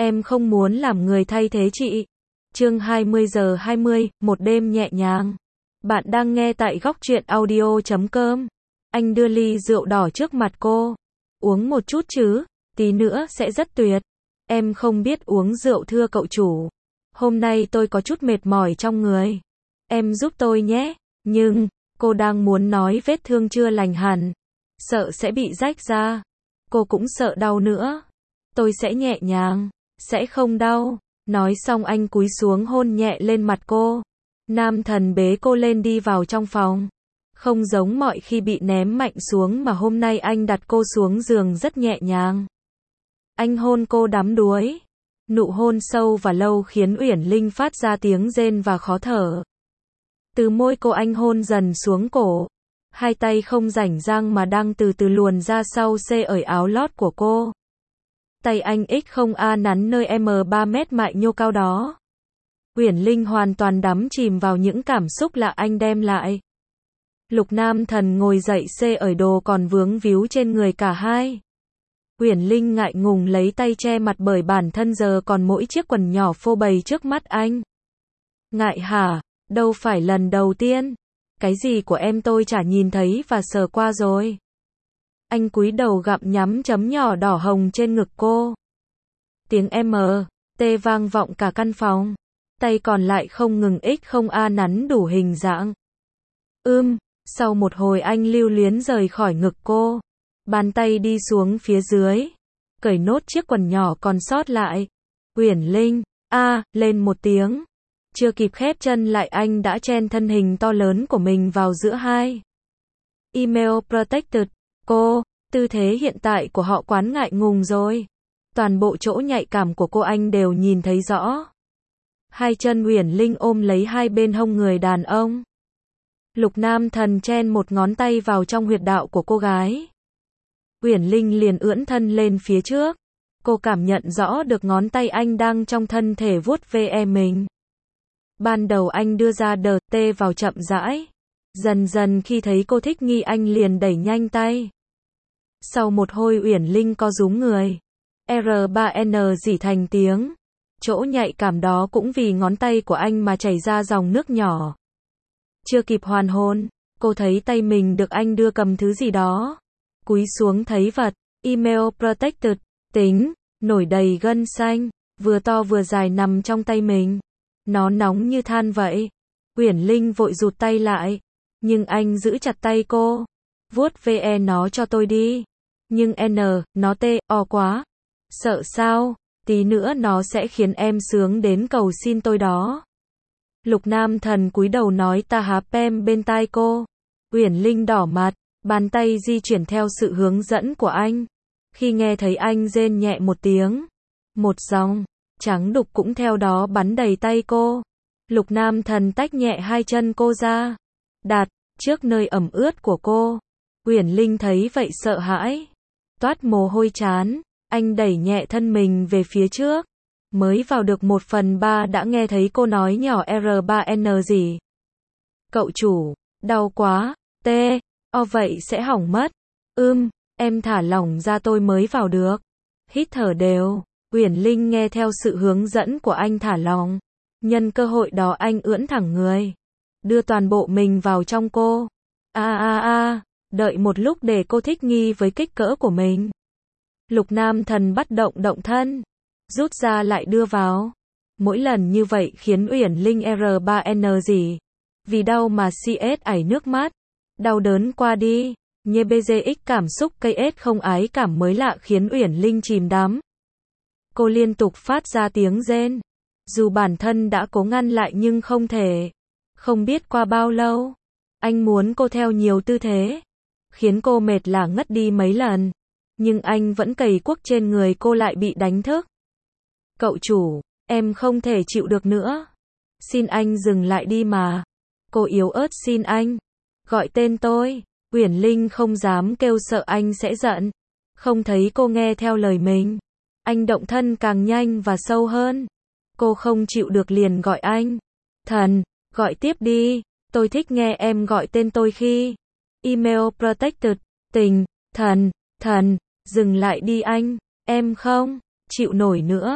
Em không muốn làm người thay thế chị. Chương 20:20, một đêm nhẹ nhàng. Bạn đang nghe tại góc truyện audio.com. Anh đưa ly rượu đỏ trước mặt cô. Uống một chút chứ, tí nữa sẽ rất tuyệt. Em không biết uống rượu thưa cậu chủ. Hôm nay tôi có chút mệt mỏi trong người. Em giúp tôi nhé. Nhưng, cô đang muốn nói vết thương chưa lành hẳn. Sợ sẽ bị rách ra. Cô cũng sợ đau nữa. Tôi sẽ nhẹ nhàng. Sẽ không đau. Nói xong anh cúi xuống hôn nhẹ lên mặt cô. Nam thần bế cô lên đi vào trong phòng. Không giống mọi khi bị ném mạnh xuống mà hôm nay anh đặt cô xuống giường rất nhẹ nhàng. Anh hôn cô đắm đuối. Nụ hôn sâu và lâu khiến Uyển Linh phát ra tiếng rên và khó thở. Từ môi cô anh hôn dần xuống cổ. Hai tay không rảnh rang mà đang từ từ luồn ra sau xê ở áo lót của cô. Tay anh X0A nắn nơi M3 mét mại nhô cao đó. Uyển Linh hoàn toàn đắm chìm vào những cảm xúc lạ anh đem lại. Lục Nam Thần ngồi dậy xê ở đồ còn vướng víu trên người cả hai. Uyển Linh ngại ngùng lấy tay che mặt bởi bản thân giờ còn mỗi chiếc quần nhỏ phô bày trước mắt anh. Ngại hả? Đâu phải lần đầu tiên. Cái gì của em tôi chả nhìn thấy và sờ qua rồi. Anh cúi đầu gặm nhắm chấm nhỏ đỏ hồng trên ngực cô. Tiếng M, T vang vọng cả căn phòng. Tay còn lại không ngừng X0A nắn đủ hình dạng. Sau một hồi anh lưu luyến rời khỏi ngực cô. Bàn tay đi xuống phía dưới. Cởi nốt chiếc quần nhỏ còn sót lại. Uyển Linh, lên một tiếng. Chưa kịp khép chân lại anh đã chen thân hình to lớn của mình vào giữa hai. Email protected. Cô, tư thế hiện tại của họ quán ngại ngùng rồi. Toàn bộ chỗ nhạy cảm của cô anh đều nhìn thấy rõ. Hai chân Uyển Linh ôm lấy hai bên hông người đàn ông. Lục Nam Thần chen một ngón tay vào trong huyệt đạo của cô gái. Uyển Linh liền ưỡn thân lên phía trước. Cô cảm nhận rõ được ngón tay anh đang trong thân thể vuốt ve mình. Ban đầu anh đưa ra đờ tê vào chậm rãi. Dần dần khi thấy cô thích nghi anh liền đẩy nhanh tay. Sau một hồi Uyển Linh co rúm người. R3N rỉ thành tiếng. Chỗ nhạy cảm đó cũng vì ngón tay của anh mà chảy ra dòng nước nhỏ. Chưa kịp hoàn hồn, cô thấy tay mình được anh đưa cầm thứ gì đó. Cúi xuống thấy vật, email protected, tính, nổi đầy gân xanh, vừa to vừa dài nằm trong tay mình. Nó nóng như than vậy. Uyển Linh vội rụt tay lại. Nhưng anh giữ chặt tay cô. Vuốt ve nó cho tôi đi. Nhưng nó quá. Sợ sao? Tí nữa nó sẽ khiến em sướng đến cầu xin tôi đó. Lục Nam Thần cúi đầu nói ta há pem bên tai cô. Uyển Linh đỏ mặt, bàn tay di chuyển theo sự hướng dẫn của anh. Khi nghe thấy anh rên nhẹ một tiếng, một dòng trắng đục cũng theo đó bắn đầy tay cô. Lục Nam Thần tách nhẹ hai chân cô ra, đặt trước nơi ẩm ướt của cô. Uyển Linh thấy vậy sợ hãi, toát mồ hôi trán. Anh đẩy nhẹ thân mình về phía trước. Mới vào được 1/3 đã nghe thấy cô nói nhỏ R3N gì. Cậu chủ, đau quá, vậy sẽ hỏng mất. Em thả lỏng ra tôi mới vào được. Hít thở đều. Uyển Linh nghe theo sự hướng dẫn của anh thả lỏng. Nhân cơ hội đó anh ưỡn thẳng người. Đưa toàn bộ mình vào trong cô. Đợi một lúc để cô thích nghi với kích cỡ của mình. Lục Nam Thần bắt động thân. Rút ra lại đưa vào. Mỗi lần như vậy khiến Uyển Linh R3N gì. Vì đau mà CS ảy nước mắt. Đau đớn qua đi. Nhê BGX cảm xúc cây ết không ái cảm mới lạ khiến Uyển Linh chìm đắm. Cô liên tục phát ra tiếng rên. Dù bản thân đã cố ngăn lại nhưng không thể. Không biết qua bao lâu. Anh muốn cô theo nhiều tư thế. Khiến cô mệt lả ngất đi mấy lần. Nhưng anh vẫn cày cuốc trên người cô lại bị đánh thức. Cậu chủ, em không thể chịu được nữa. Xin anh dừng lại đi mà. Cô yếu ớt xin anh. Gọi tên tôi. Uyển Linh không dám kêu sợ anh sẽ giận. Không thấy cô nghe theo lời mình. Anh động thân càng nhanh và sâu hơn. Cô không chịu được liền gọi anh. Thần, gọi tiếp đi. Tôi thích nghe em gọi tên tôi khi. Email protected, tình, thần, dừng lại đi anh. Em không chịu nổi nữa.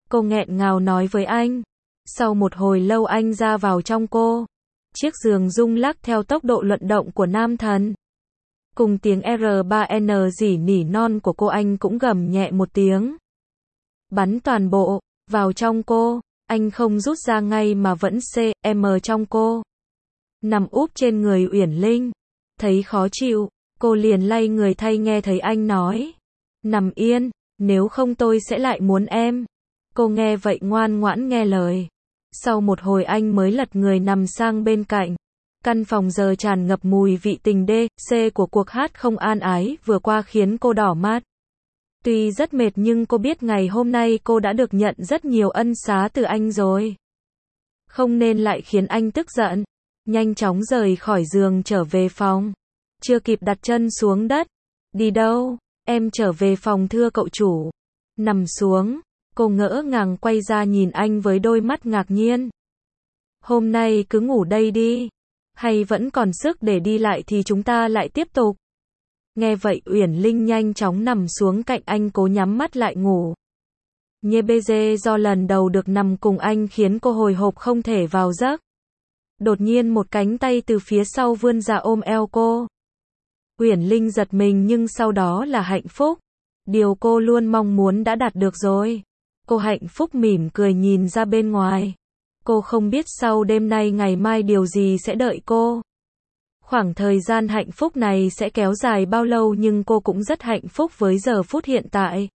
Cô nghẹn ngào nói với anh. Sau một hồi lâu anh ra vào trong cô. Chiếc giường rung lắc theo tốc độ luận động của nam thần. Cùng tiếng R3N rỉ nỉ non của cô, anh cũng gầm nhẹ một tiếng. Bắn toàn bộ vào trong cô, anh không rút ra ngay mà vẫn CM trong cô. Nằm úp trên người Uyển Linh, thấy khó chịu, cô liền lay người thay, nghe thấy anh nói. Nằm yên, nếu không tôi sẽ lại muốn em. Cô nghe vậy ngoan ngoãn nghe lời. Sau một hồi anh mới lật người nằm sang bên cạnh. Căn phòng giờ tràn ngập mùi vị tình D.C. của cuộc hát không an ái vừa qua khiến cô đỏ mắt. Tuy rất mệt nhưng cô biết ngày hôm nay cô đã được nhận rất nhiều ân xá từ anh rồi. Không nên lại khiến anh tức giận. Nhanh chóng rời khỏi giường trở về phòng. Chưa kịp đặt chân xuống đất. Đi đâu? Em trở về phòng thưa cậu chủ. Nằm xuống. Cô ngỡ ngàng quay ra nhìn anh với đôi mắt ngạc nhiên. Hôm nay cứ ngủ đây đi. Hay vẫn còn sức để đi lại thì chúng ta lại tiếp tục. Nghe vậy Uyển Linh nhanh chóng nằm xuống cạnh anh, cố nhắm mắt lại ngủ. Nhê bê dê do lần đầu được nằm cùng anh khiến cô hồi hộp không thể vào giấc. Đột nhiên một cánh tay từ phía sau vươn ra ôm eo cô. Uyển Linh giật mình nhưng sau đó là hạnh phúc. Điều cô luôn mong muốn đã đạt được rồi. Cô hạnh phúc mỉm cười nhìn ra bên ngoài. Cô không biết sau đêm nay ngày mai điều gì sẽ đợi cô. Khoảng thời gian hạnh phúc này sẽ kéo dài bao lâu nhưng cô cũng rất hạnh phúc với giờ phút hiện tại.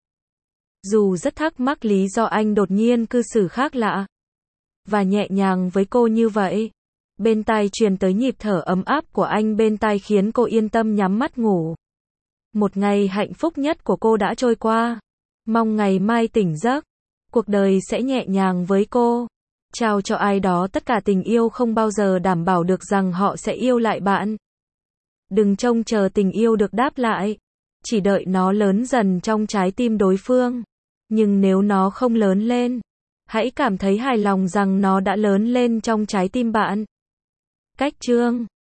Dù rất thắc mắc lý do anh đột nhiên cư xử khác lạ và nhẹ nhàng với cô như vậy. Bên tai truyền tới nhịp thở ấm áp của anh bên tai khiến cô yên tâm nhắm mắt ngủ. Một ngày hạnh phúc nhất của cô đã trôi qua. Mong ngày mai tỉnh giấc, cuộc đời sẽ nhẹ nhàng với cô. Trao cho ai đó tất cả tình yêu không bao giờ đảm bảo được rằng họ sẽ yêu lại bạn. Đừng trông chờ tình yêu được đáp lại. Chỉ đợi nó lớn dần trong trái tim đối phương. Nhưng nếu nó không lớn lên, hãy cảm thấy hài lòng rằng nó đã lớn lên trong trái tim bạn. Cách chương